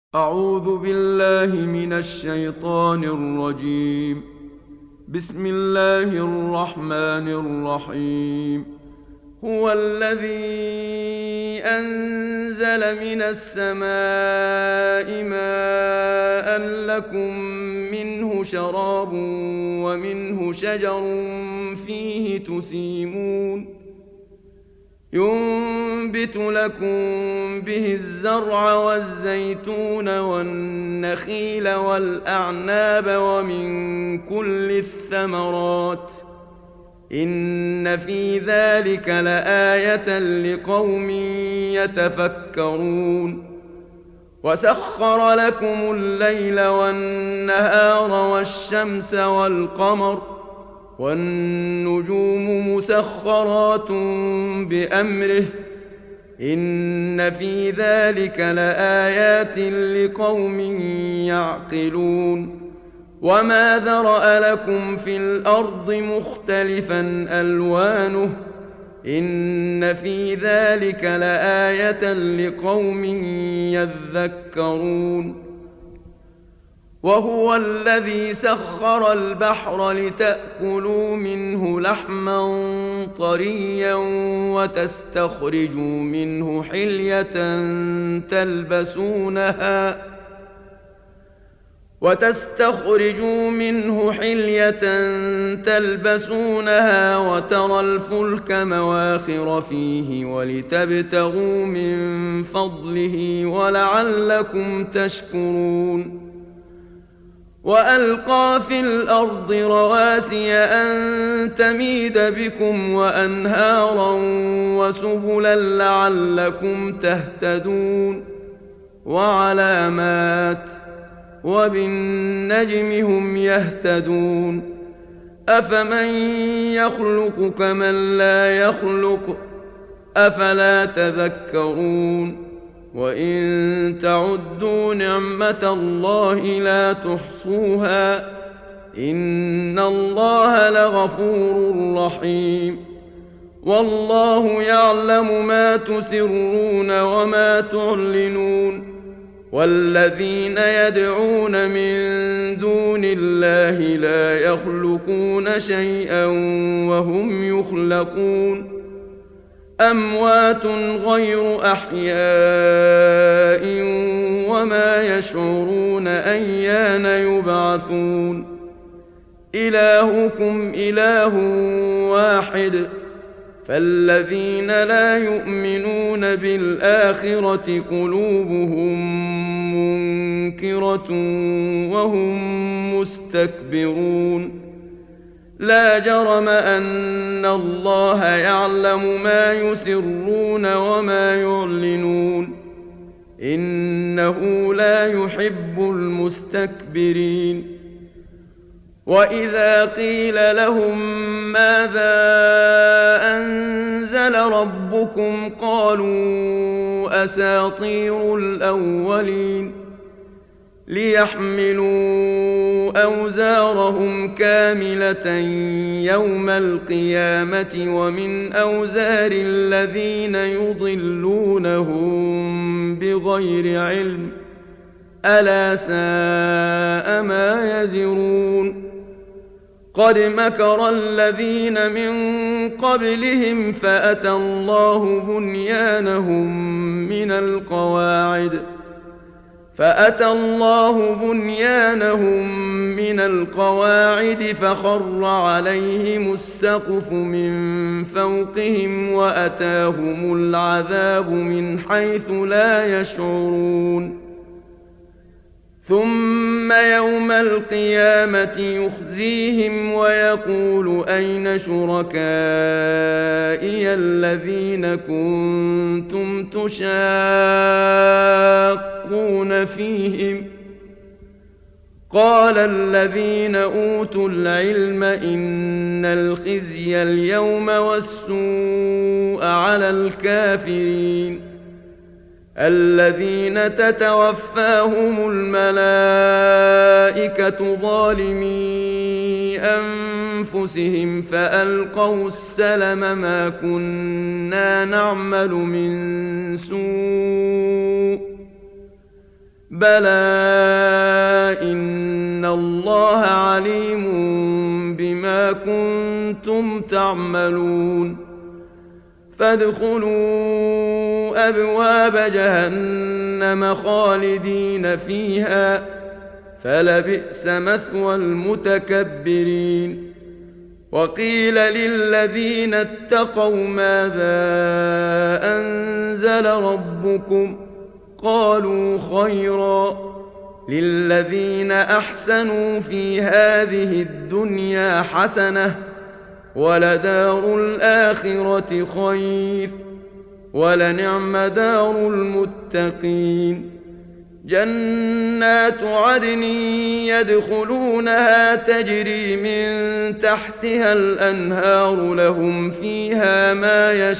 أعوذ بالله من الشيطان الرجيم. بسم الله الرحمن الرحيم. هو الذي أنزل من السماء ماء لكم منه شراب ومنه شجر فيه تسيمون ينبت لكم به الزرع والزيتون والنخيل والأعناب ومن كل الثمرات إن في ذلك لآية لقوم يتفكرون. وسخر لكم الليل والنهار والشمس والقمر والنجوم مسخرات بأمره إن في ذلك لآيات لقوم يعقلون. وما ذرأ لكم في الأرض مختلفا ألوانه إن في ذلك لآية لقوم يذكرون. وهو الذي سخر البحر لتأكلوا منه لحما طريا وتستخرجوا منه حلية تلبسونها وترى الفلك مواخر فيه ولتبتغوا من فضله ولعلكم تشكرون. وألقى في الأرض رواسي أن تميد بكم وأنهارا وسبلا لعلكم تهتدون. وعلامات وبالنجم هم يهتدون. أفمن يخلق كمن لا يخلق أفلا تذكرون. وإن تعدوا نعمة الله لا تحصوها إن الله لغفور رحيم. والله يعلم ما تسرون وما تعلنون. والذين يدعون من دون الله لا يخلقون شيئا وهم يخلقون أموات غير أحياء وما يشعرون أيان يبعثون. إلهكم إله واحد فالذين لا يؤمنون بالآخرة قلوبهم منكرة وهم مستكبرون. لا جرم أن الله يعلم ما يسرون وما يعلنون إنه لا يحب المستكبرين. وإذا قيل لهم ماذا أنزل ربكم قالوا أساطير الأولين ليحملوا أوزارهم كاملة يوم القيامة ومن أوزار الذين يضلونهم بغير علم ألا ساء ما يزرون. قد مكر الذين من قبلهم فأتى الله بنيانهم من القواعد فخر عليهم السقف من فوقهم وأتاهم العذاب من حيث لا يشعرون. ثم يوم القيامة يخزيهم ويقول أين شركائي الذين كنتم تشاقون فيهم قال الذين أوتوا العلم إن الخزي اليوم والسوء على الكافرين الذين تتوفاهم الملائكة ظالمي أنفسهم فألقوا السلم ما كنا نعمل من سوء بلى إن الله عليم بما كنتم تعملون فادخلوا أبواب جهنم خالدين فيها فلبئس مثوى المتكبرين وقيل للذين اتقوا ماذا أنزل ربكم قالوا خيرا للذين أحسنوا في هذه الدنيا حسنة ولدار الآخرة خير ولنعم دار المتقين جنات عدن يدخلونها تجري من تحتها الأنهار لهم فيها ما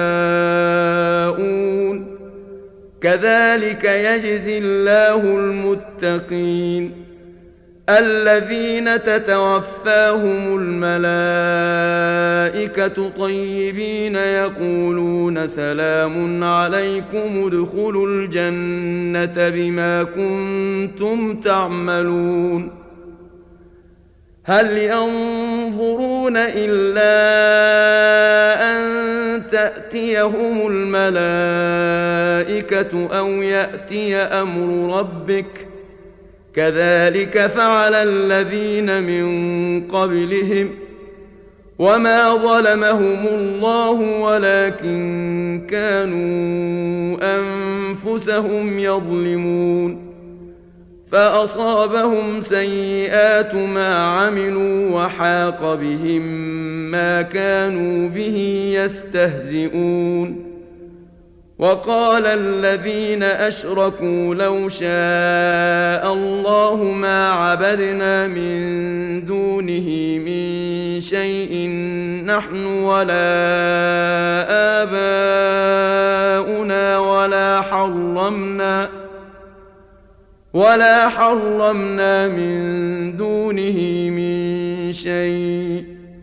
يشاءون كذلك يجزي الله المتقين الذين تتوفاهم الملائكة طيبين يقولون سلام عليكم ادخلوا الجنة بما كنتم تعملون هل ينظرون إلا أن تأتيهم الملائكة أو يأتي أمر ربك كذلك فعل الذين من قبلهم وما ظلمهم الله ولكن كانوا أنفسهم يظلمون فأصابهم سيئات ما عملوا وحاق بهم ما كانوا به يستهزئون وقال الذين أشركوا لو شاء الله ما عبدنا من دونه من شيء نحن ولا آباؤنا ولا حرمنا من دونه من شيء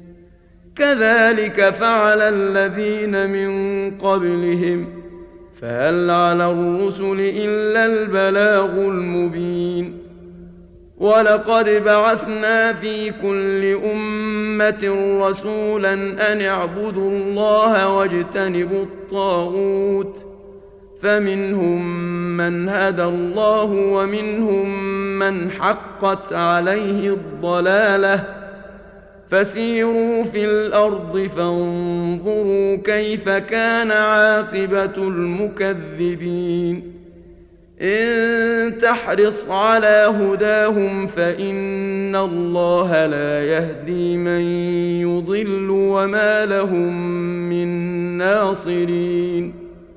كذلك فعل الذين من قبلهم فهل على الرسل إلا البلاغ المبين ولقد بعثنا في كل أمة رسولا أن اعبدوا الله واجتنبوا الطاغوت فمنهم من هدى الله ومنهم من حقت عليه الضلالة فسيروا في الأرض فانظروا كيف كان عاقبة المكذبين إن تحرص على هداهم فإن الله لا يهدي من يضل وما لهم من ناصرين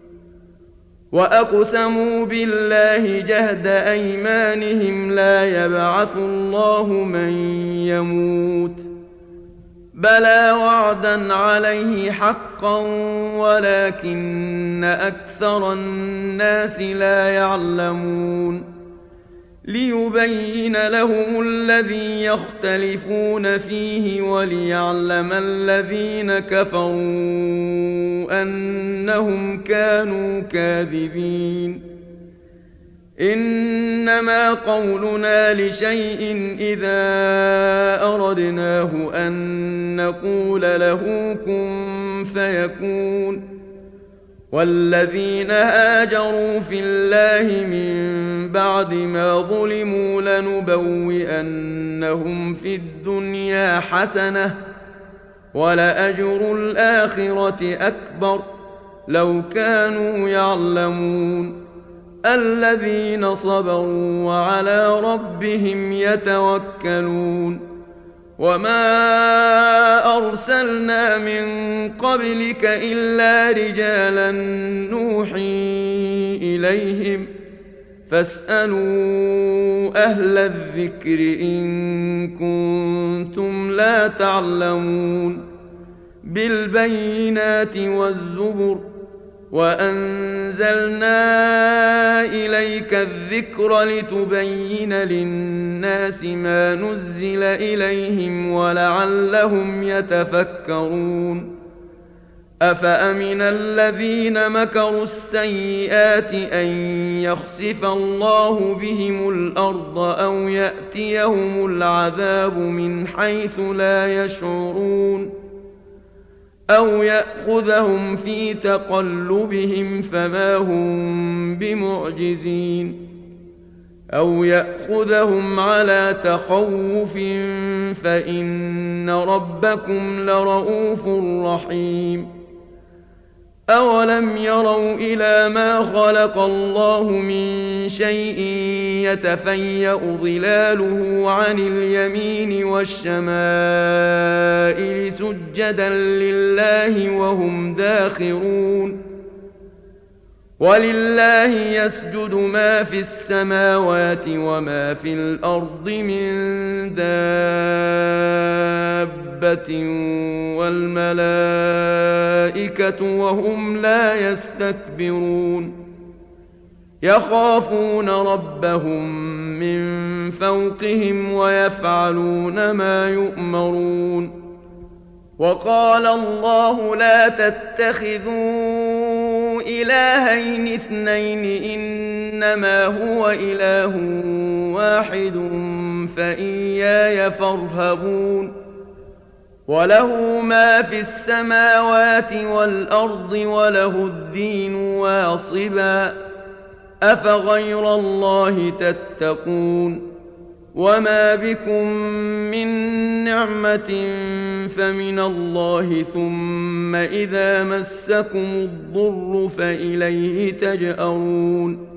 وأقسموا بالله جهد أيمانهم لا يبعث الله من يموت بلى وعدا عليه حقا ولكن أكثر الناس لا يعلمون ليبين لهم الذي يختلفون فيه وليعلم الذين كفروا أنهم كانوا كاذبين إنما قولنا لشيء إذا أردناه أن نقول له كن فيكون والذين هاجروا في الله من بعد ما ظلموا لنبوئنهم في الدنيا حسنة ولأجر الآخرة أكبر لو كانوا يعلمون الذين صبروا وعلى ربهم يتوكلون وما أرسلنا من قبلك إلا رجالا نوحي إليهم فاسألوا أهل الذكر إن كنتم لا تعلمون بالبينات والزبر وأنزلنا إليك الذكر لتبين للناس ما نزل إليهم ولعلهم يتفكرون أفأمن الذين مكروا السيئات أن يخسف الله بهم الأرض أو يأتيهم العذاب من حيث لا يشعرون أو يأخذهم في تقلبهم فما هم بمعجزين أو يأخذهم على تخوف فإن ربكم لرؤوف رحيم أولم يروا إلى ما خلق الله من شيء يتفيأ ظلاله عن اليمين والشمائل سجدا لله وهم داخرون ولله يسجد ما في السماوات وما في الأرض من دابة والملائكة وهم لا يستكبرون يخافون ربهم من فوقهم ويفعلون ما يؤمرون وقال الله لا تتخذوا إلهين اثنين إنما هو إله واحد فإياي فارهبون وله ما في السماوات والأرض وله الدين واصبا أفغير الله تتقون وما بكم من نعمة فمن الله ثم إذا مسكم الضر فإليه تجأرون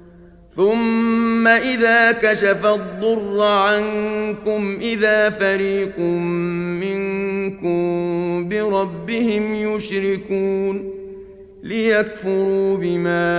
ثم إذا كشف الضر عنكم إذا فريق منكم بربهم يشركون ليكفروا بما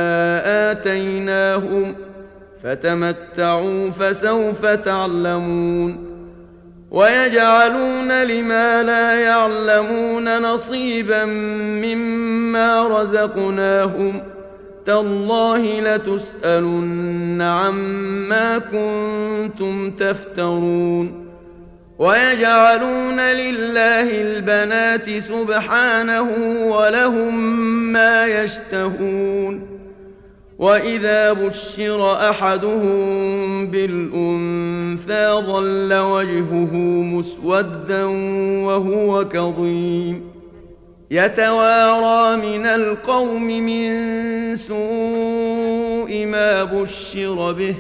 آتيناهم فتمتعوا فسوف تعلمون ويجعلون لما لا يعلمون نصيبا مما رزقناهم تالله لتسألن عما كنتم تفترون ويجعلون لله البنات سبحانه ولهم ما يشتهون وإذا بشر أحدهم بالأنثى ظل وجهه مسودا وهو كظيم يتوارى من القوم من سوء ما بشر به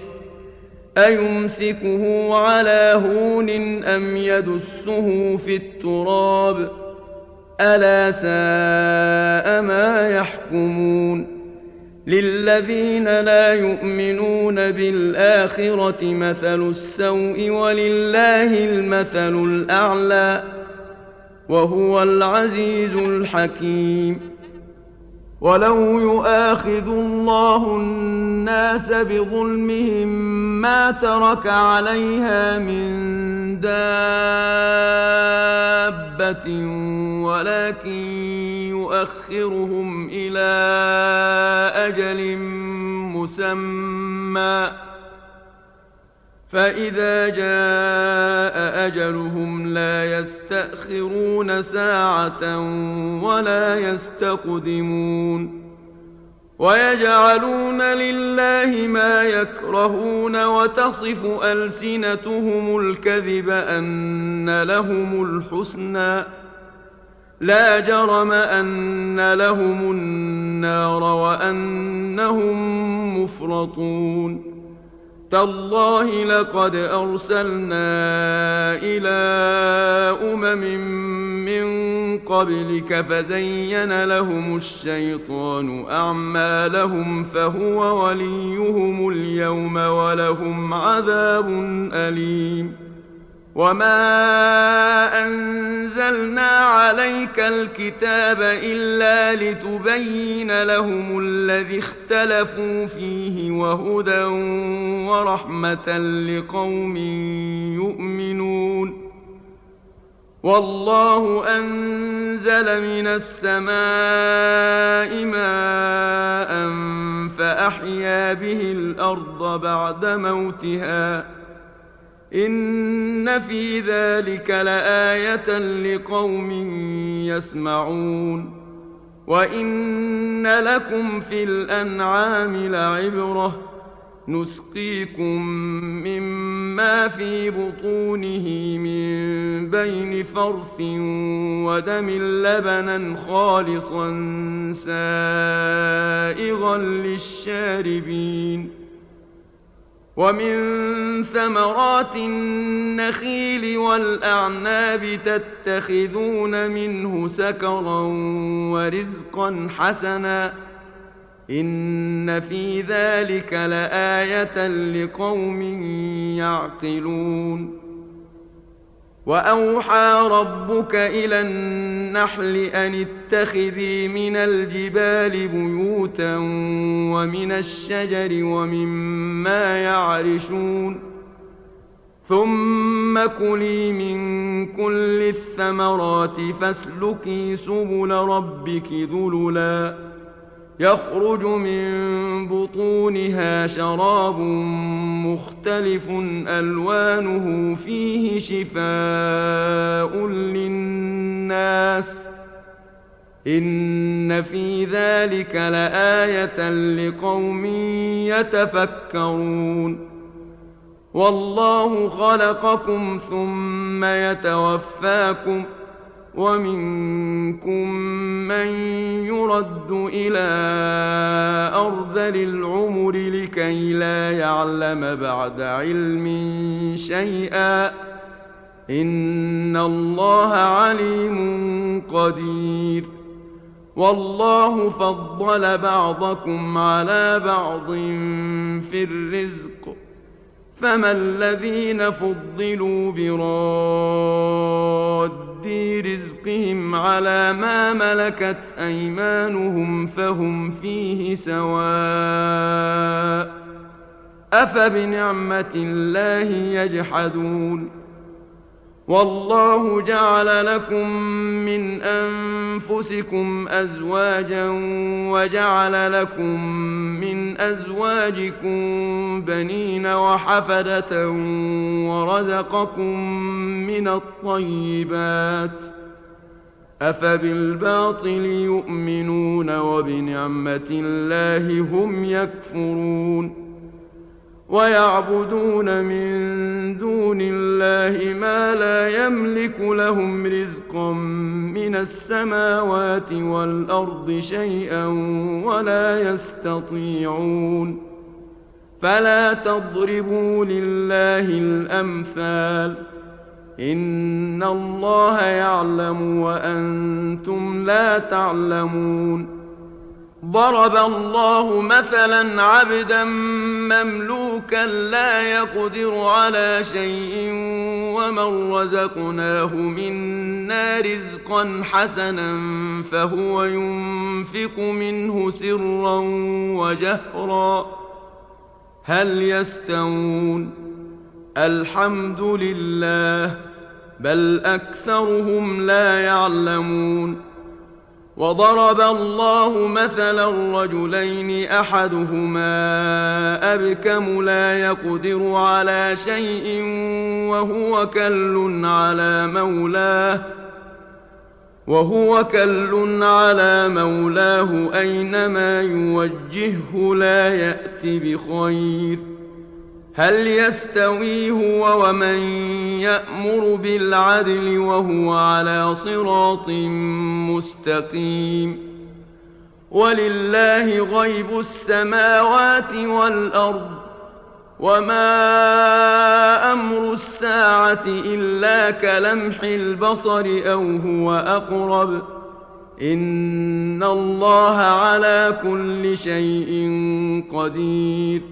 أيمسكه على هون أم يدسه في التراب ألا ساء ما يحكمون للذين لا يؤمنون بالآخرة مثل السوء ولله المثل الأعلى وهو العزيز الحكيم ولو يؤاخذ الله الناس بظلمهم ما ترك عليها من دابة ولكن يؤخرهم إلى أجل مسمى فإذا جاء أجلهم لا يستأخرون ساعة ولا يستقدمون ويجعلون لله ما يكرهون وتصف ألسنتهم الكذب أن لهم الحسنى لا جرم أن لهم النار وأنهم مفرطون تالله لقد أرسلنا إلى من قبلك فزين لهم الشيطان أعمالهم فهو وليهم اليوم ولهم عذاب أليم وما أنزلنا عليك الكتاب إلا لتبين لهم الذي اختلفوا فيه وهدى ورحمة لقوم يؤمنون والله أنزل من السماء ماء فأحيا به الأرض بعد موتها إن في ذلك لآية لقوم يسمعون وإن لكم في الأنعام لعبرة نسقيكم مما في بطونه من بين فرث ودم لبنا خالصا سائغا للشاربين ومن ثمرات النخيل والأعناب تتخذون منه سكرا ورزقا حسنا إن في ذلك لآية لقوم يعقلون وأوحى ربك إلى النحل أن اتخذي من الجبال بيوتا ومن الشجر ومما يعرشون ثم كلي من كل الثمرات فاسلكي سبل ربك ذللا يخرج من بطونها شراب مختلف ألوانه فيه شفاء للناس إن في ذلك لآية لقوم يتفكرون والله خلقكم ثم يتوفاكم ومنكم من يرد إلى أرذل العمر لكي لا يعلم بعد علم شيئا إن الله عليم قدير والله فضل بعضكم على بعض في الرزق فما الذين فضلوا براد رزقهم على ما ملكت أيمانهم فهم فيه سواء أفبنعمة الله يجحدون والله جعل لكم من أنفسكم أزواجا وجعل لكم من أزواجكم بنين وحفدة ورزقكم من الطيبات أفبالباطل يؤمنون وبنعمة الله هم يكفرون ويعبدون من دون الله ما لا يملك لهم رزقا من السماوات والأرض شيئا ولا يستطيعون فلا تضربوا لله الأمثال إن الله يعلم وأنتم لا تعلمون ضرب الله مثلا عبدا مملوكا لا يقدر على شيء ومن رزقناه منا رزقا حسنا فهو ينفق منه سرا وجهرا هل يستوون الحمد لله بل أكثرهم لا يعلمون وضرب الله مثلا رجلين أحدهما أبكم لا يقدر على شيء وهو كل على مولاه أينما يوجهه لا يأتي بخير هل يستوي هو ومن يأمر بالعدل وهو على صراط مستقيم ولله غيب السماوات والأرض وما أمر الساعة إلا كلمح البصر أو هو أقرب إن الله على كل شيء قدير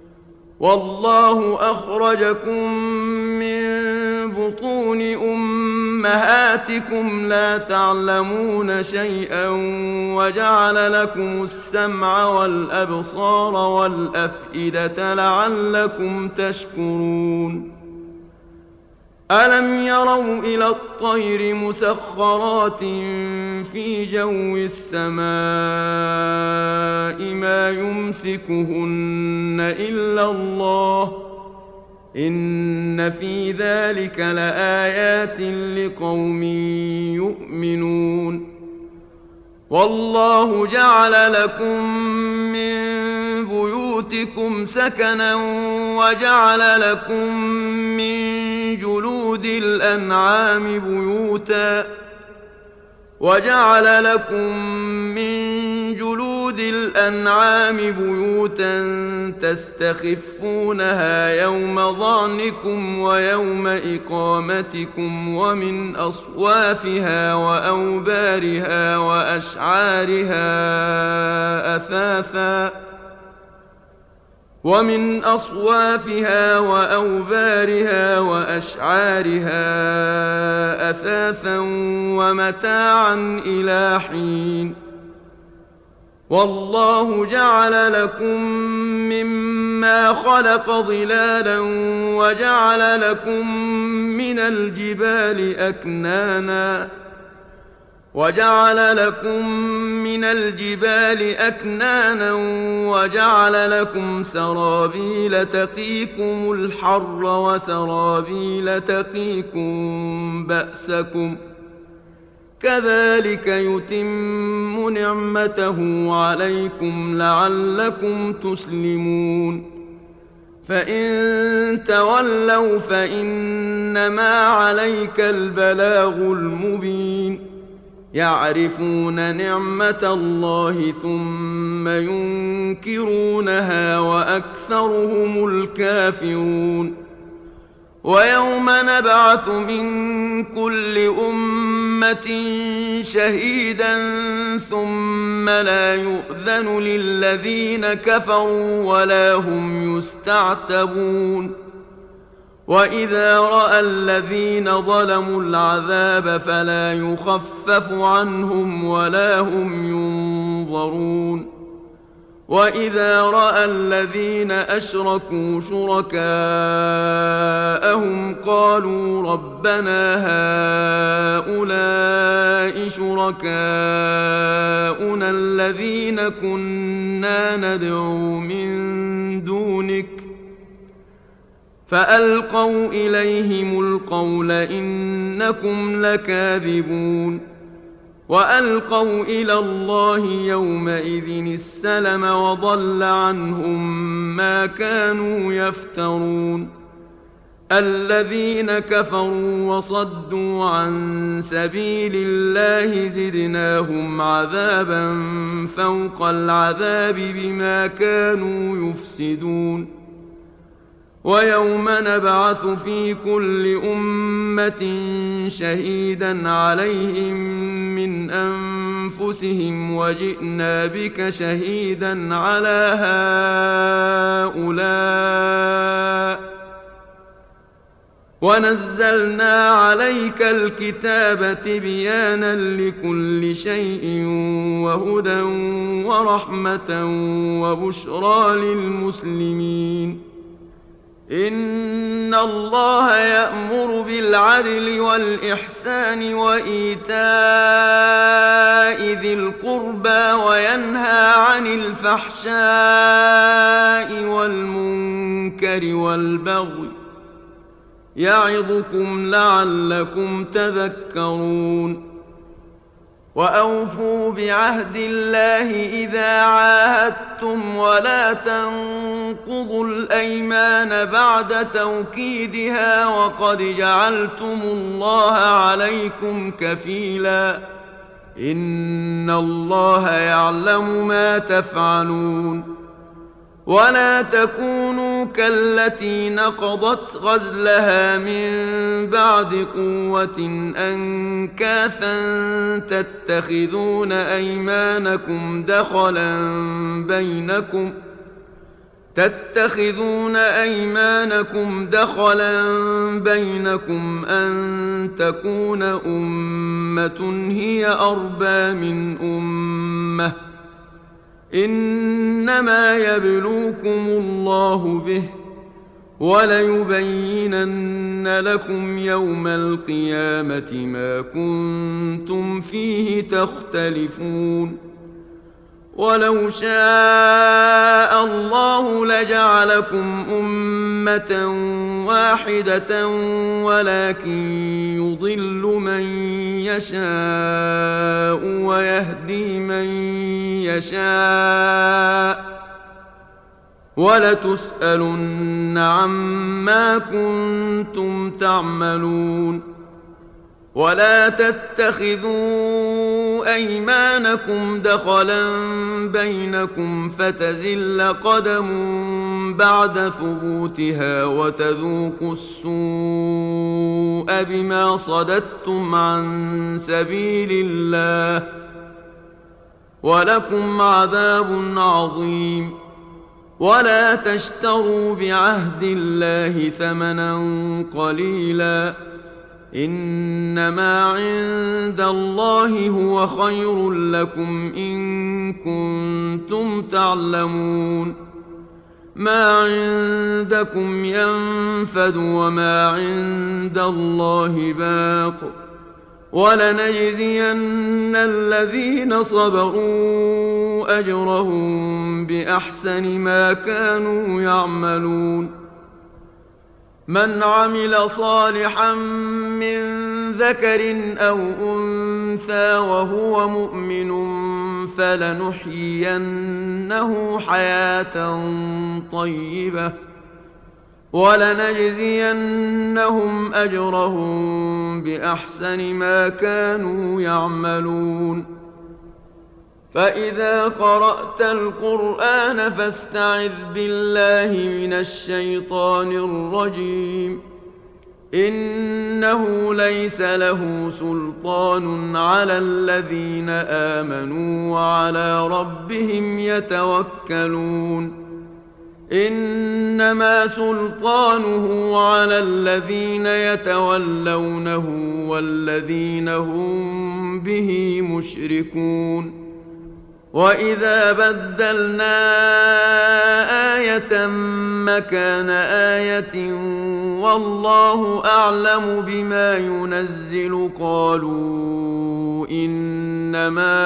والله أخرجكم من بطون أمهاتكم لا تعلمون شيئا وجعل لكم السمع والأبصار والأفئدة لعلكم تشكرون ألم يروا إلى الطير مسخرات في جو السماء ما يمسكهن إلا الله إن في ذلك لآيات لقوم يؤمنون. والله جعل لكم من بيوتكم سكنا وجعل لكم من جلود الأنعام بيوتا تستخفونها يوم ظعنكم ويوم إقامتكم ومن أصوافها وأوبارها وأشعارها أثاثا ومتاعا إلى حين. والله جعل لكم مما خلق ظلالا وجعل لكم من الجبال أكنانا وجعل لكم سرابيل تقيكم الحر وسرابيل تقيكم بأسكم كذلك يتم نعمته عليكم لعلكم تسلمون. فإن تولوا فإنما عليك البلاغ المبين. يعرفون نعمة الله ثم ينكرونها وأكثرهم الكافرون. ويوم نبعث من كل أمة شهيدا ثم لا يؤذن للذين كفروا ولا هم يستعتبون. وإذا رأى الذين ظلموا العذاب فلا يخفف عنهم ولا هم ينظرون. وإذا رأى الذين أشركوا شركاءهم قالوا ربنا هؤلاء شركاؤنا الذين كنا ندعو من دونك فألقوا إليهم القول إنكم لكاذبون. وألقوا إلى الله يومئذ السلم وضل عنهم ما كانوا يفترون. الذين كفروا وصدوا عن سبيل الله زدناهم عذابا فوق العذاب بما كانوا يفسدون. ويوم نبعث في كل أمة شهيدا عليهم من أنفسهم وجئنا بك شهيدا على هؤلاء ونزلنا عليك الكتاب تبيانا لكل شيء وهدى ورحمة وبشرى للمسلمين. إن الله يأمر بالعدل والإحسان وإيتاء ذي القربى وينهى عن الفحشاء والمنكر والبغي يعظكم لعلكم تذكرون. وأوفوا بعهد الله إذا عاهدتم ولا تنقضوا الأيمان بعد توكيدها وقد جعلتم الله عليكم كفيلا إن الله يعلم ما تفعلون. ولا تكونوا كالتي نقضت غزلها من بعد قوة أنكاثا تتخذون أيمانكم دخلا بينكم أن تكون أمة هي أربى من أمة إنما يبلوكم الله به وليبينن لكم يوم القيامة ما كنتم فيه تختلفون. ولو شاء الله لجعلكم أمة واحدة ولكن يضل من يشاء ويهدي من يشاء ولتسألن عما كنتم تعملون. ولا تتخذوا أيمانكم دخلا بينكم فتزل قدم بعد ثبوتها وتذوقوا السوء بما صددتم عن سبيل الله ولكم عذاب عظيم. ولا تشتروا بعهد الله ثمنا قليلا إنما عند الله هو خير لكم إن كنتم تعلمون. ما عندكم ينفد وما عند الله باق ولنجزين الذين صبروا أجرهم بأحسن ما كانوا يعملون. من عمل صالحا من ذكر أو أنثى وهو مؤمن فلنحيينه حياة طيبة ولنجزينهم أجرهم بأحسن ما كانوا يعملون. فإذا قرأت القرآن فاستعذ بالله من الشيطان الرجيم إنه ليس له سلطان على الذين آمنوا وعلى ربهم يتوكلون. إنما سلطانه على الذين يتولونه والذين هم به مشركون. وإذا بدلنا آية مكان آية والله أعلم بما ينزل قالوا إنما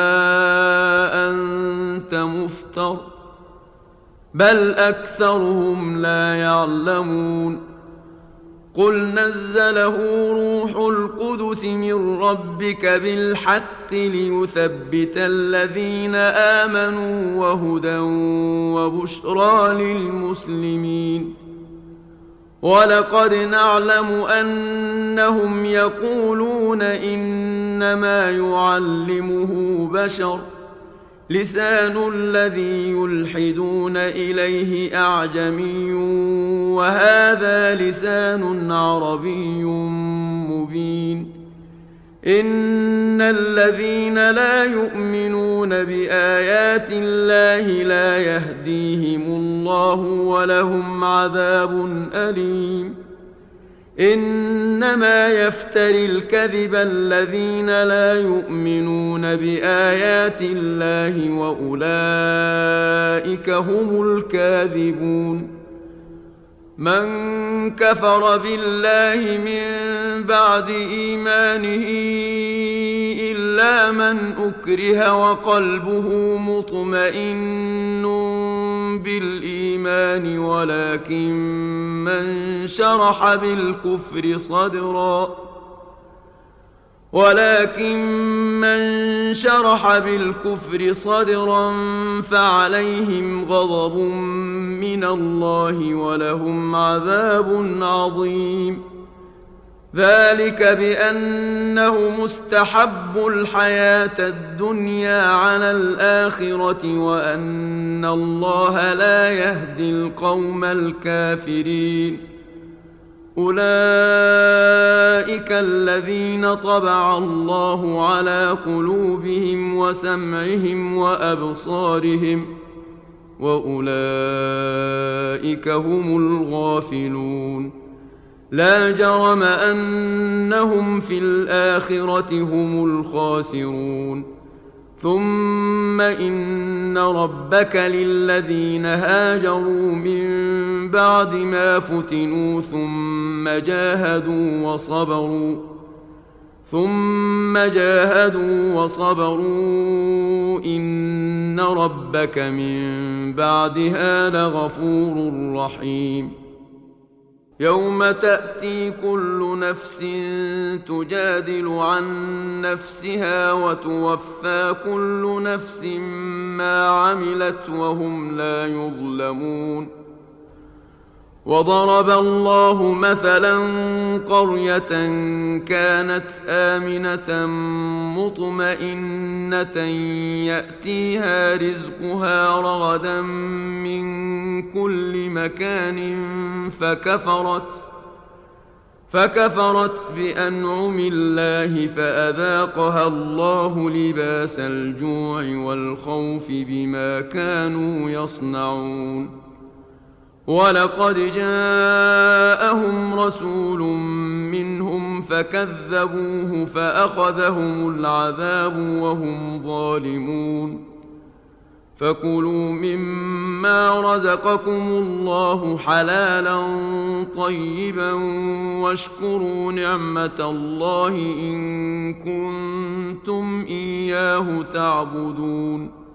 أنت مفتر بل أكثرهم لا يعلمون. قل نزله روح القدس من ربك بالحق ليثبت الذين آمنوا وهدى وبشرى للمسلمين. ولقد نعلم أنهم يقولون إنما يعلمه بشر لسان الذي يلحدون إليه أعجمي وهذا لسان عربي مبين. إن الذين لا يؤمنون بآيات الله لا يهديهم الله ولهم عذاب أليم. إنما يفتري الكذب الذين لا يؤمنون بآيات الله وأولئك هم الكاذبون. من كفر بالله من بعد إيمانه إلا من أكره وقلبه مطمئن بالإيمان ولكن من شرح بالكفر صدرا فعليهم غضب من الله ولهم عذاب عظيم. ذلك بأنه مستحب الحياة الدنيا على الآخرة وأن الله لا يهدي القوم الكافرين. أولئك الذين طبع الله على قلوبهم وسمعهم وأبصارهم وأولئك هم الغافلون. لا جرم أنهم في الآخرة هم الخاسرون. ثم إن ربك للذين هاجروا من بعد ما فتنوا ثم جاهدوا ثم جاهدوا وصبروا إن ربك من بعدها لغفور رحيم. يوم تأتي كل نفس تجادل عن نفسها وتوفى كل نفس ما عملت وهم لا يظلمون. وضرب الله مثلا قرية كانت آمنة مطمئنة يأتيها رزقها رغدا من كل مكان فكفرت بأنعم الله فأذاقها الله لباس الجوع والخوف بما كانوا يصنعون. ولقد جاءهم رسول منهم فكذبوه فأخذهم العذاب وهم ظالمون. فكلوا مما رزقكم الله حلالا طيبا واشكروا نعمة الله إن كنتم إياه تعبدون.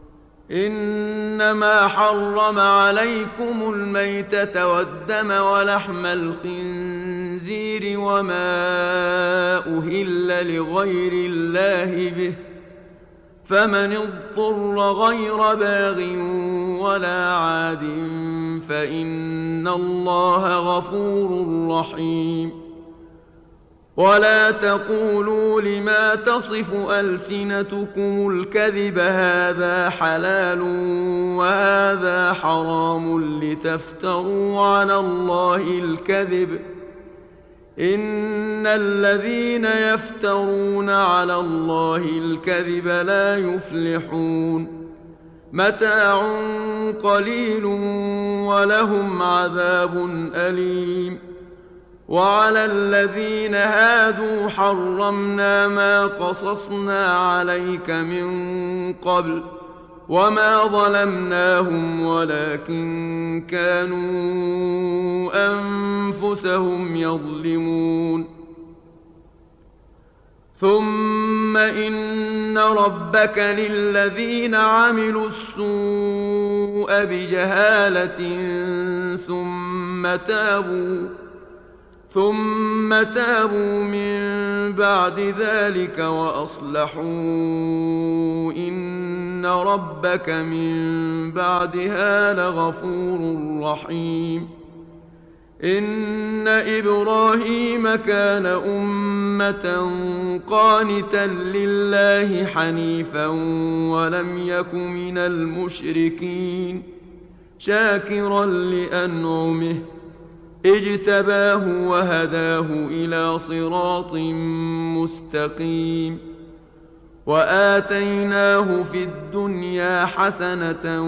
إنما حرم عليكم الميتة والدم ولحم الخنزير وما أهل لغير الله به، فمن اضطر غير باغ ولا عاد فإن الله غفور رحيم. ولا تقولوا لما تصف ألسنتكم الكذب هذا حلال وهذا حرام لتفتروا على الله الكذب، إن الذين يفترون على الله الكذب لا يفلحون. متاع قليل ولهم عذاب أليم. وعلى الذين هادوا حرمنا ما قصصنا عليك من قبل وما ظلمناهم ولكن كانوا أنفسهم يظلمون. ثم إن ربك للذين عملوا السوء بجهالة ثم تابوا من بعد ذلك وأصلحوا إن ربك من بعدها لغفور رحيم. إن إبراهيم كان أمة قانتا لله حنيفا ولم يك من المشركين شاكرا لأنعمه اجتباه وهداه إلى صراط مستقيم. وآتيناه في الدنيا حسنة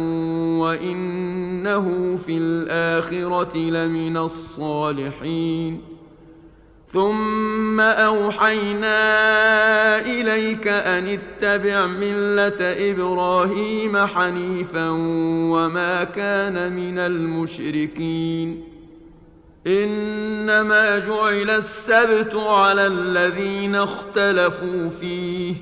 وإنه في الآخرة لمن الصالحين. ثم أوحينا إليك أن اتبع ملة إبراهيم حنيفا وما كان من المشركين. إنما جعل السبت على الذين اختلفوا فيه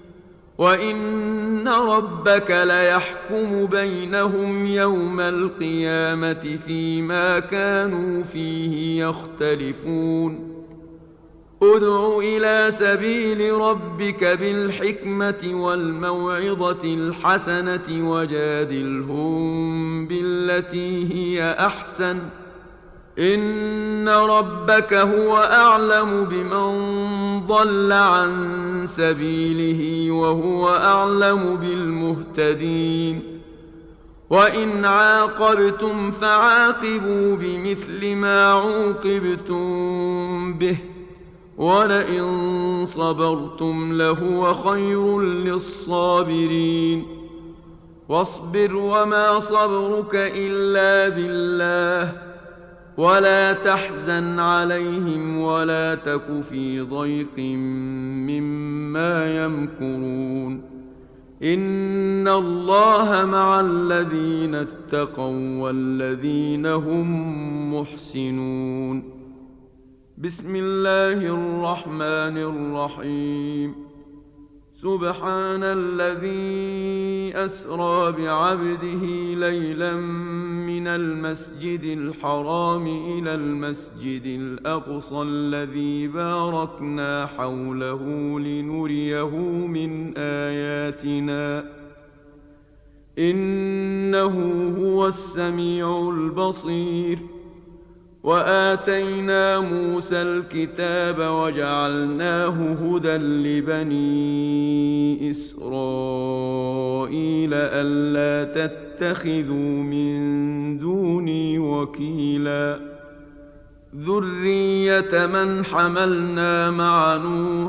وإن ربك ليحكم بينهم يوم القيامة فيما كانوا فيه يختلفون. ادع إلى سبيل ربك بالحكمة والموعظة الحسنة وجادلهم بالتي هي أحسن إن ربك هو أعلم بمن ضل عن سبيله وهو أعلم بالمهتدين. وإن عاقبتم فعاقبوا بمثل ما عوقبتم به ولئن صبرتم لهو خير للصابرين. واصبر وما صبرك إلا بالله ولا تحزن عليهم ولا تك في ضيق مما يمكرون. إن الله مع الذين اتقوا والذين هم محسنون. بسم الله الرحمن الرحيم. سبحان الذي أسرى بعبده ليلا من المسجد الحرام إلى المسجد الأقصى الذي باركنا حوله لنريه من آياتنا إنه هو السميع البصير. وآتينا موسى الكتاب وجعلناه هدى لبني إسرائيل ألا تتخذوا من دوني وكيلا ذرية من حملنا مع نوح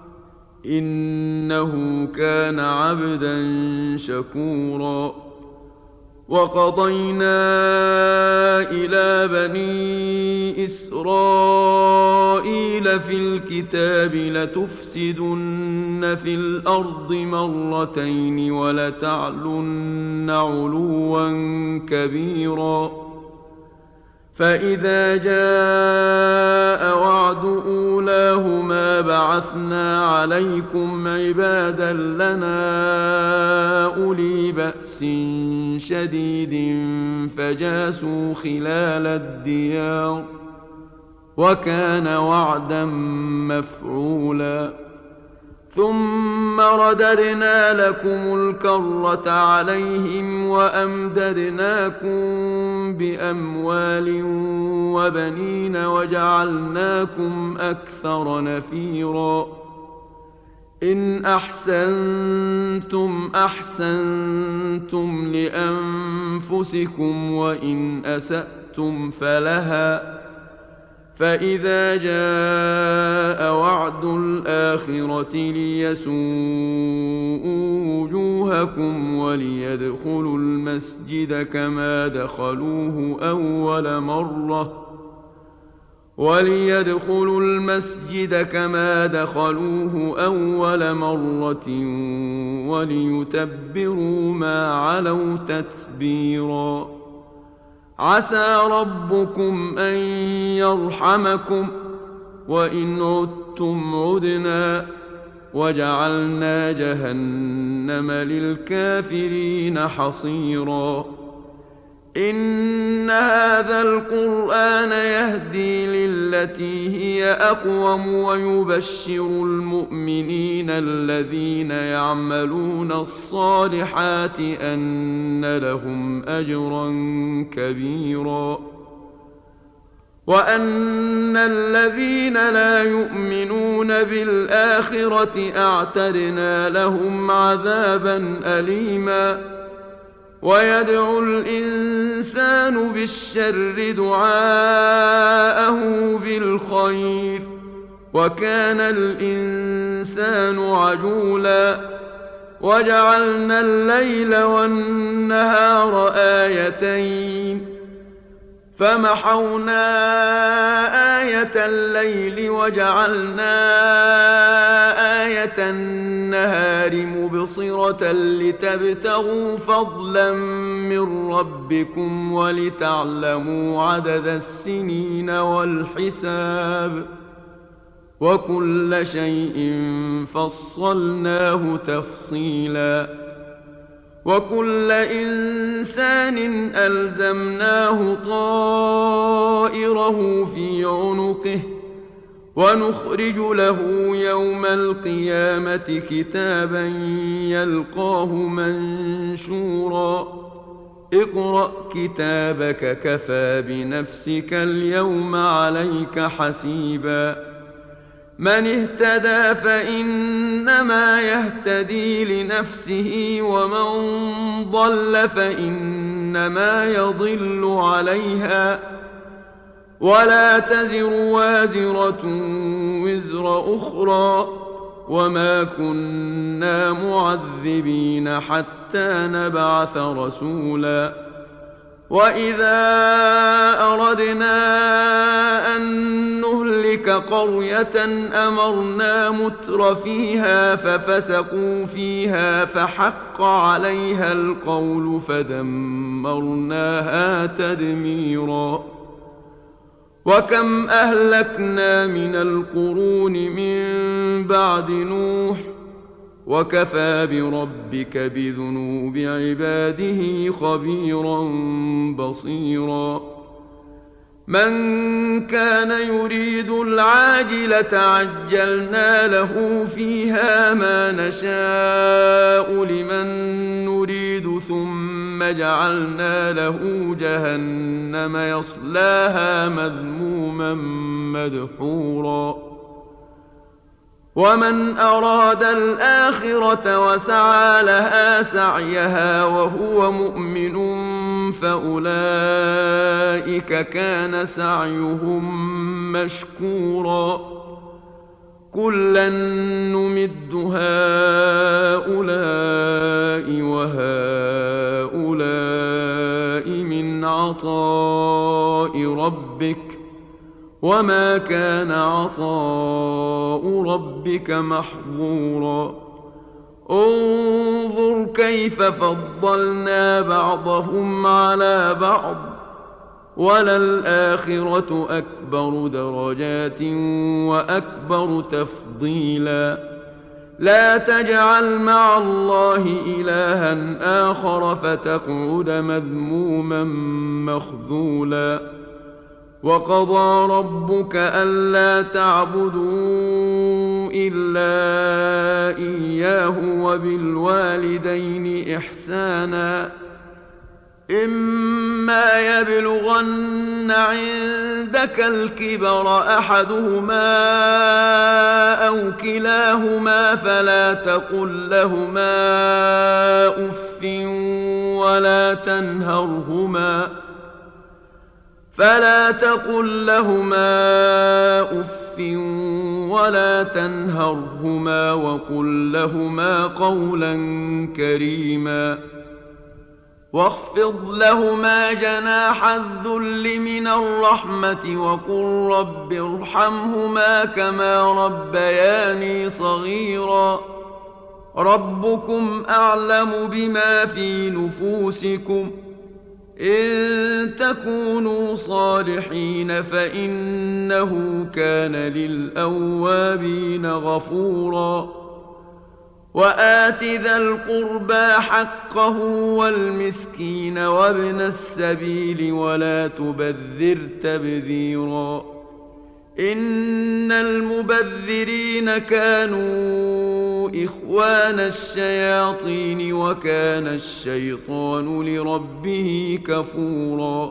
إنه كان عبدا شكورا. وقضينا إلى بني إسرائيل في الكتاب لتفسدن في الأرض مرتين ولتعلن علوا كبيرا. فإذا جاء وعد أولاهما بعثنا عليكم عبادا لنا أولي بأس شديد فجاسوا خلال الديار وكان وعدا مفعولا. ثم رددنا لكم الكرة عليهم وأمددناكم بأموال وبنين وجعلناكم أكثر نفيرا. إن أحسنتم أحسنتم لأنفسكم وإن أسأتم فلها. فإذا جاء وعد الآخرة ليسوءوا وجوهكم وليدخلوا المسجد كما دخلوه أول مرة وليتبروا ما علوا تتبيرا. عسى ربكم أن يرحمكم وإن عدتم عدنا وجعلنا جهنم للكافرين حصيرا. إن هذا القرآن يهدي للتي هي أقوم ويبشر المؤمنين الذين يعملون الصالحات أن لهم أجرا كبيرا. وأن الذين لا يؤمنون بالآخرة أعتدنا لهم عذابا أليما. ويدعو الإنسان بالشر دعاءه بالخير وكان الإنسان عجولا. وجعلنا الليل والنهار آيتين فمحونا آية الليل وجعلنا آية النهار مبصرة لتبتغوا فضلا من ربكم ولتعلموا عدد السنين والحساب وكل شيء فصلناه تفصيلا. وكل إنسان ألزمناه طائره في عنقه ونخرج له يوم القيامة كتابا يلقاه منشورا. اقرأ كتابك كفى بنفسك اليوم عليك حسيبا. من اهتدى فإنما يهتدي لنفسه ومن ضل فإنما يضل عليها ولا تزر وازرة وزر أخرى وما كنا معذبين حتى نبعث رسولا. وإذا أردنا أن نهلك قرية أمرنا متر فيها ففسقوا فيها فحق عليها القول فدمرناها تدميرا. وكم أهلكنا من القرون من بعد نوح وكفى بربك بذنوب عباده خبيرا بصيرا من كان يريد العاجلة عجلنا له فيها ما نشاء لمن نريد ثم جعلنا له جهنم يصلاها مذموما مدحورا ومن أراد الآخرة وسعى لها سعيها وهو مؤمن فأولئك كان سعيهم مشكورا كلا نمد هؤلاء وهؤلاء من عطاء ربك وما كان عطاء ربك محظورا انظر كيف فضلنا بعضهم على بعض وللآخرة أكبر درجات وأكبر تفضيلا لا تجعل مع الله إلها آخر فتقعد مذموما مخذولا وقضى ربك ألا تعبدوا إلا إياه وبالوالدين إحسانا إما يبلغن عندك الكبر أحدهما أو كلاهما فلا تقل لهما أف ولا تنهرهما وقل لهما قولا كريما واخفض لهما جناح الذل من الرحمة وقل رب ارحمهما كما ربياني صغيرا ربكم أعلم بما في نفوسكم إن تكونوا صالحين فإنه كان للأوابين غفورا وآت ذا القربى حقه والمسكين وابن السبيل ولا تبذر تبذيرا إن المبذرين كانوا إخوان الشياطين وكان الشيطان لربه كفورا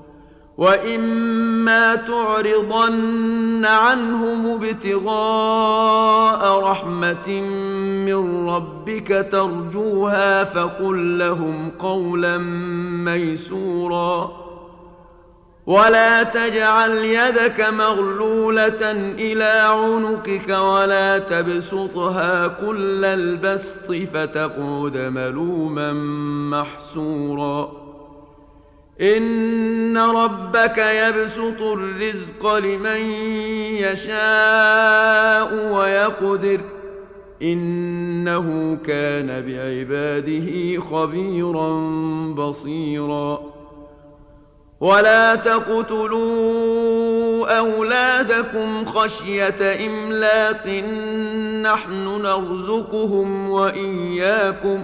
وإما تعرضن عنهم ابتغاء رحمة من ربك ترجوها فقل لهم قولا ميسورا ولا تجعل يدك مغلولة إلى عنقك ولا تبسطها كل البسط فتقعد ملوما محسورا إن ربك يبسط الرزق لمن يشاء ويقدر إنه كان بعباده خبيرا بصيرا ولا تقتلوا أولادكم خشية إملاق نحن نرزقهم وإياكم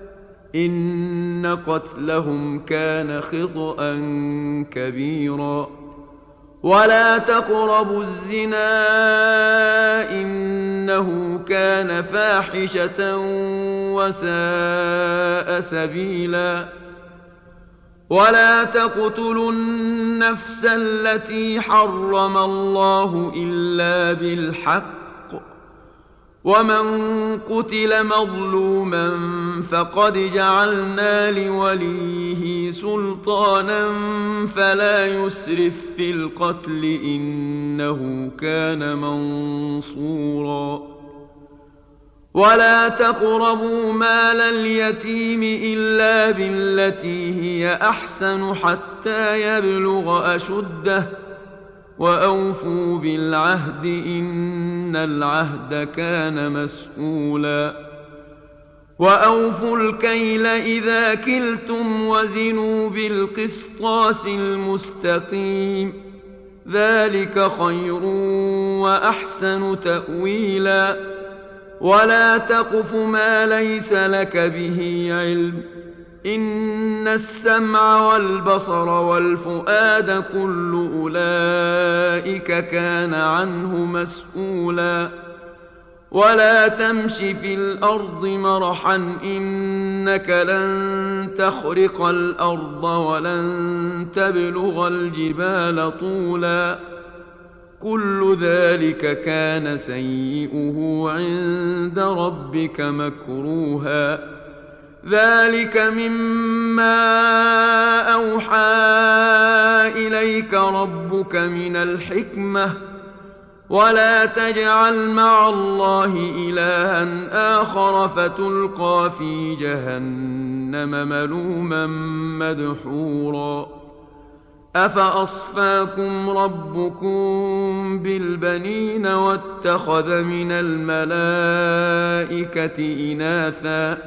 إن قتلهم كان خطأ كبيرا ولا تقربوا الزنا إنه كان فاحشة وساء سبيلا ولا تقتلوا النفس التي حرم الله إلا بالحق ومن قتل مظلوما فقد جعلنا لوليه سلطانا فلا يسرف في القتل إنه كان منصورا ولا تقربوا مال اليتيم إلا بالتي هي أحسن حتى يبلغ أشده وأوفوا بالعهد إن العهد كان مسؤولا وأوفوا الكيل إذا كلتم وزنوا بالقسطاس المستقيم ذلك خير وأحسن تأويلا ولا تقف ما ليس لك به علم إن السمع والبصر والفؤاد كل أولئك كان عنه مسؤولا ولا تمش في الأرض مرحا إنك لن تخرق الأرض ولن تبلغ الجبال طولا كل ذلك كان سيئه عند ربك مكروها ذلك مما أوحى إليك ربك من الحكمة ولا تجعل مع الله إلها آخر فتلقى في جهنم ملوما مدحورا أفأصفاكم ربكم بالبنين واتخذ من الملائكة إناثا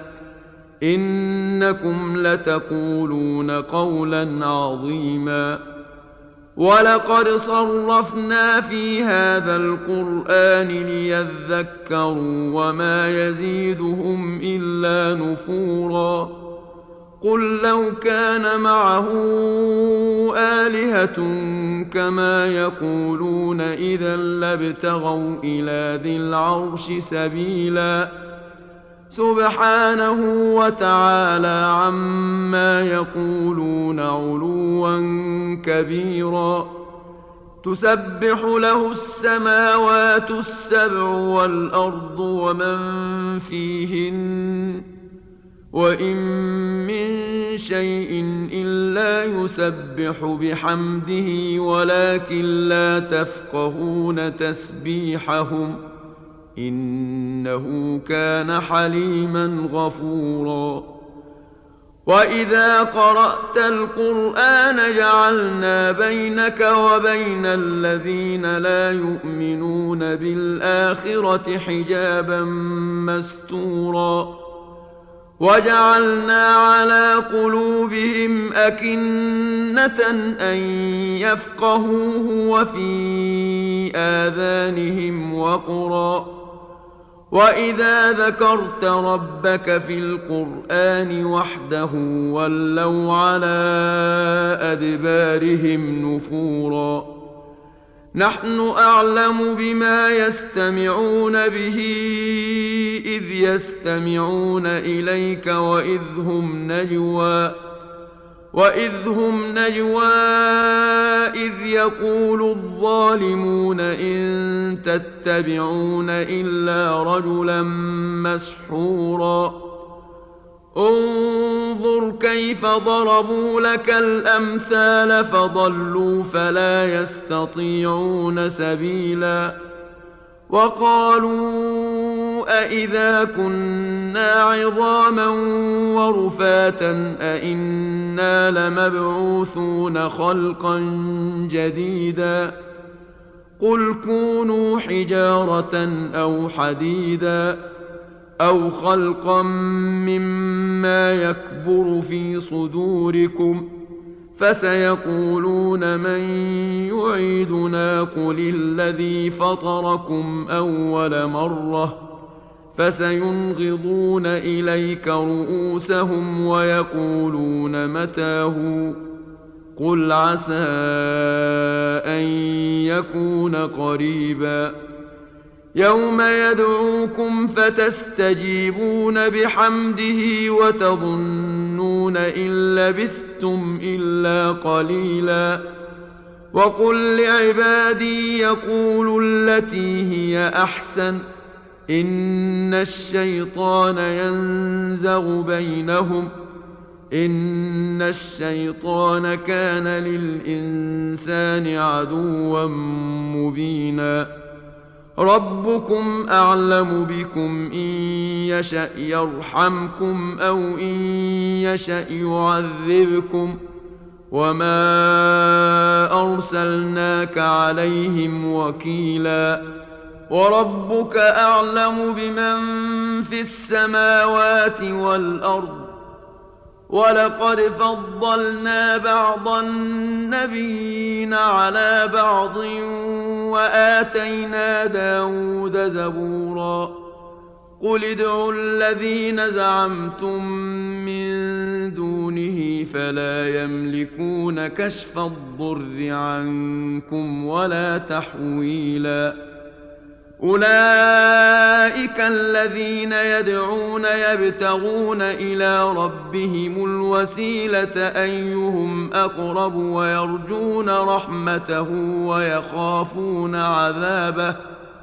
إنكم لتقولون قولا عظيما ولقد صرفنا في هذا القرآن ليذكروا وما يزيدهم إلا نفورا قل لو كان معه آلهة كما يقولون إذا لابتغوا إلى ذي العرش سبيلا سبحانه وتعالى عما يقولون علوا كبيرا تسبح له السماوات السبع والأرض ومن فيهن وإن من شيء إلا يسبح بحمده ولكن لا تفقهون تسبيحهم إنه كان حليما غفورا وإذا قرأت القرآن جعلنا بينك وبين الذين لا يؤمنون بالآخرة حجابا مستورا وجعلنا على قلوبهم أكنة أن يفقهوه وفي آذانهم وقرا وإذا ذكرت ربك في القرآن وحده ولوا على أدبارهم نفورا نحن أعلم بما يستمعون به إذ يستمعون إليك وإذ هم نجوى إذ يقول الظالمون إن تتبعون إلا رجلا مسحورا انظر كيف ضربوا لك الأمثال فضلوا فلا يستطيعون سبيلا وقالوا أإذا كنا عظاما ورفاتا أإنا لمبعوثون خلقا جديدا قل كونوا حجارة أو حديدا أو خلقا مما يكبر في صدوركم فسيقولون من يعيدنا قل الذي فطركم أول مرة فسينغضون إليك رؤوسهم ويقولون متاه قل عسى أن يكون قريبا يوم يدعوكم فتستجيبون بحمده وتظنون إن لبثتم إلا قليلا وقل لعبادي يقولوا التي هي أحسن إن الشيطان ينزغ بينهم إن الشيطان كان للإنسان عدوا مبينا ربكم أعلم بكم إن يشأ يرحمكم أو إن يشأ يعذبكم وما أرسلناك عليهم وكيلا وربك أعلم بمن في السماوات والأرض ولقد فضلنا بعض النبيين على بعض وآتينا داود زبورا قل ادعوا الذين زعمتم من دونه فلا يملكون كشف الضر عنكم ولا تحويلا أولئك الذين يدعون يبتغون إلى ربهم الوسيلة أيهم أقرب ويرجون رحمته ويخافون عذابه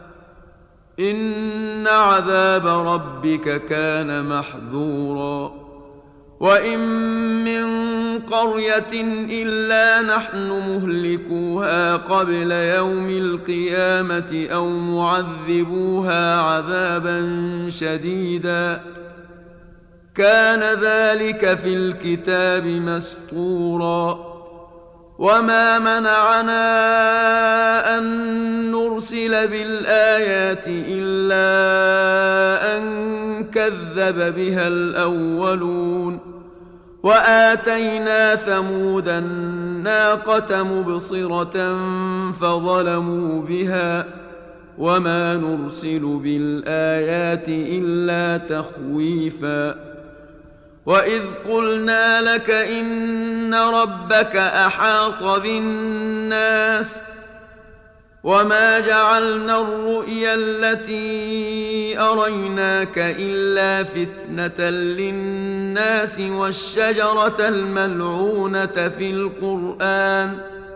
إن عذاب ربك كان محذورا وإن من قرية إلا نحن مهلكوها قبل يوم القيامة أو معذبوها عذابا شديدا كان ذلك في الكتاب مسطورا وما منعنا أن نرسل بالآيات إلا أن كذب بها الأولون وآتينا ثمود الناقة مبصرة فظلموا بها وما نرسل بالآيات إلا تخويفا وإذ قلنا لك إن ربك أحاط بالناس وما جعلنا الرؤيا التي أريناك إلا فتنة للناس والشجرة الملعونة في القرآن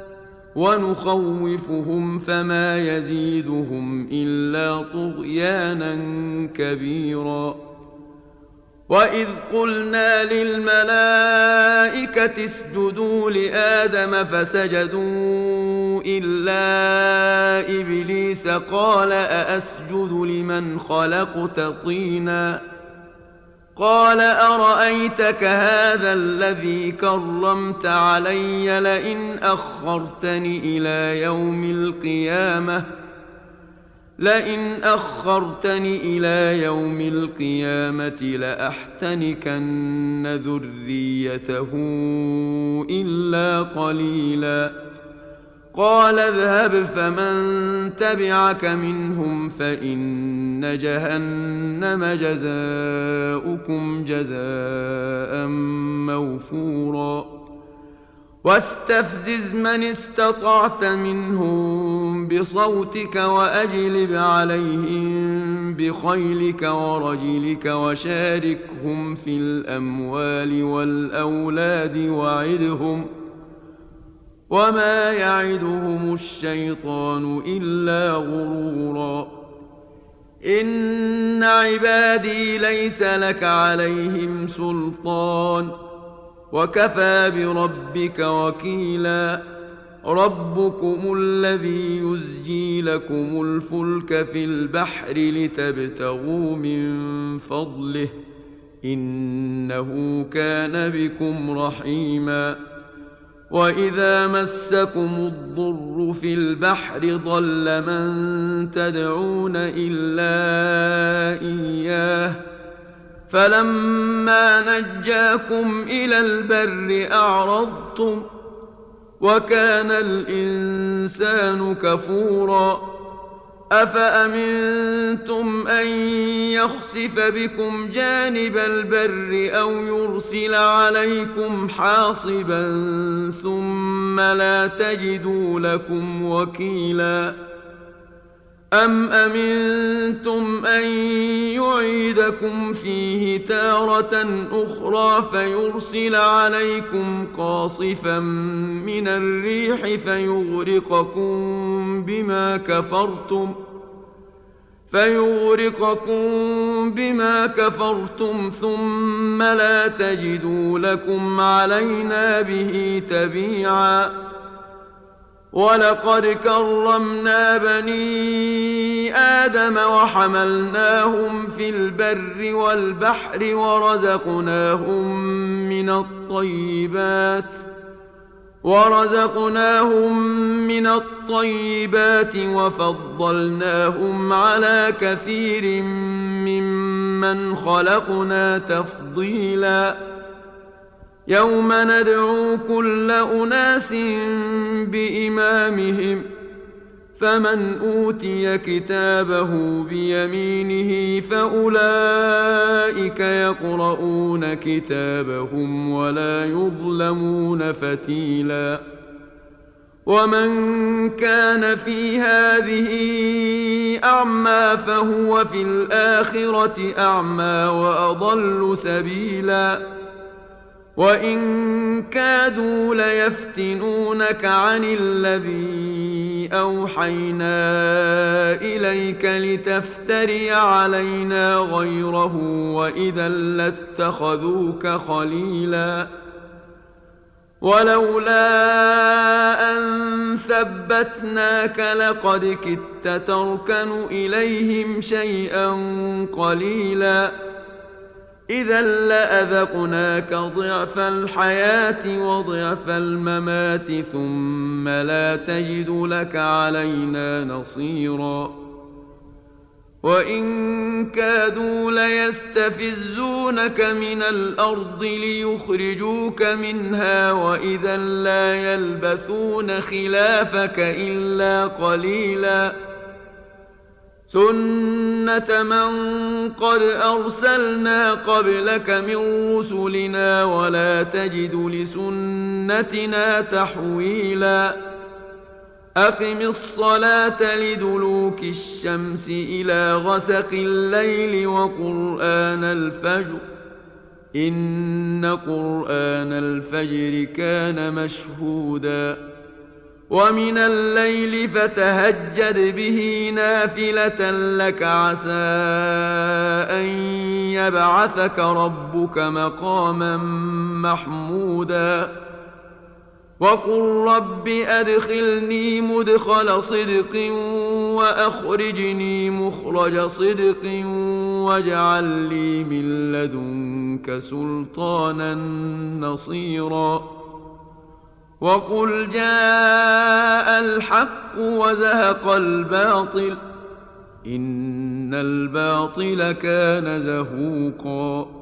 ونخوفهم فما يزيدهم إلا طغيانا كبيرا وإذ قلنا للملائكة اسجدوا لآدم فسجدوا إلا إبليس قال أأسجد لمن خلقت طينا قال أرأيتك هذا الذي كرمت علي لئن أخرتني إلى يوم القيامة لأحتنكن ذريته إلا قليلا قال اذهب فمن تبعك منهم فإن جهنم جزاؤكم جزاء موفورا واستفزز من استطعت منهم بصوتك وأجلب عليهم بخيلك ورجلك وشاركهم في الأموال والأولاد وعدهم وما يعدهم الشيطان إلا غرورا إن عبادي ليس لك عليهم سلطان وكفى بربك وكيلا ربكم الذي يزجي لكم الفلك في البحر لتبتغوا من فضله إنه كان بكم رحيما وإذا مسكم الضر في البحر ضل من تدعون إلا إياه فلما نجاكم إلى البر أعرضتم وكان الإنسان كفورا أفأمنتم أن يخسف بكم جانب البر أو يرسل عليكم حاصبا ثم لا تجدوا لكم وكيلا أم أمنتم أن يعيدكم فيه تارة أخرى فيرسل عليكم قاصفا من الريح فيغرقكم بما كفرتم ثم لا تجدوا لكم علينا به تبيعا ولقد كرمنا بني آدم وحملناهم في البر والبحر ورزقناهم من الطيبات وفضلناهم على كثير ممن خلقنا تفضيلا يوم ندعو كل أناس بإمامهم فمن أوتي كتابه بيمينه فأولئك يقرؤون كتابهم ولا يظلمون فتيلا ومن كان في هذه أعمى فهو في الآخرة أعمى وأضل سبيلا وإن كادوا ليفتنونك عن الذي أوحينا إليك لتفتري علينا غيره وإذا لاتخذوك خليلا ولولا أن ثبتناك لقد كدت تركن إليهم شيئا قليلا إذا لأذقناك ضعف الحياة وضعف الممات ثم لا تجد لك علينا نصيرا وإن كادوا ليستفزونك من الأرض ليخرجوك منها وإذا لا يلبثون خلافك إلا قليلا سنة من قد أرسلنا قبلك من رسلنا ولا تجد لسنتنا تحويلا أقم الصلاة لدلوك الشمس إلى غسق الليل وقرآن الفجر إن قرآن الفجر كان مشهودا ومن الليل فتهجد به نافلة لك عسى أن يبعثك ربك مقاما محمودا وقل رب أدخلني مدخل صدق وأخرجني مخرج صدق واجعل لي من لدنك سلطانا نصيرا وقل جاء الحق وزهق الباطل إن الباطل كان زهوقا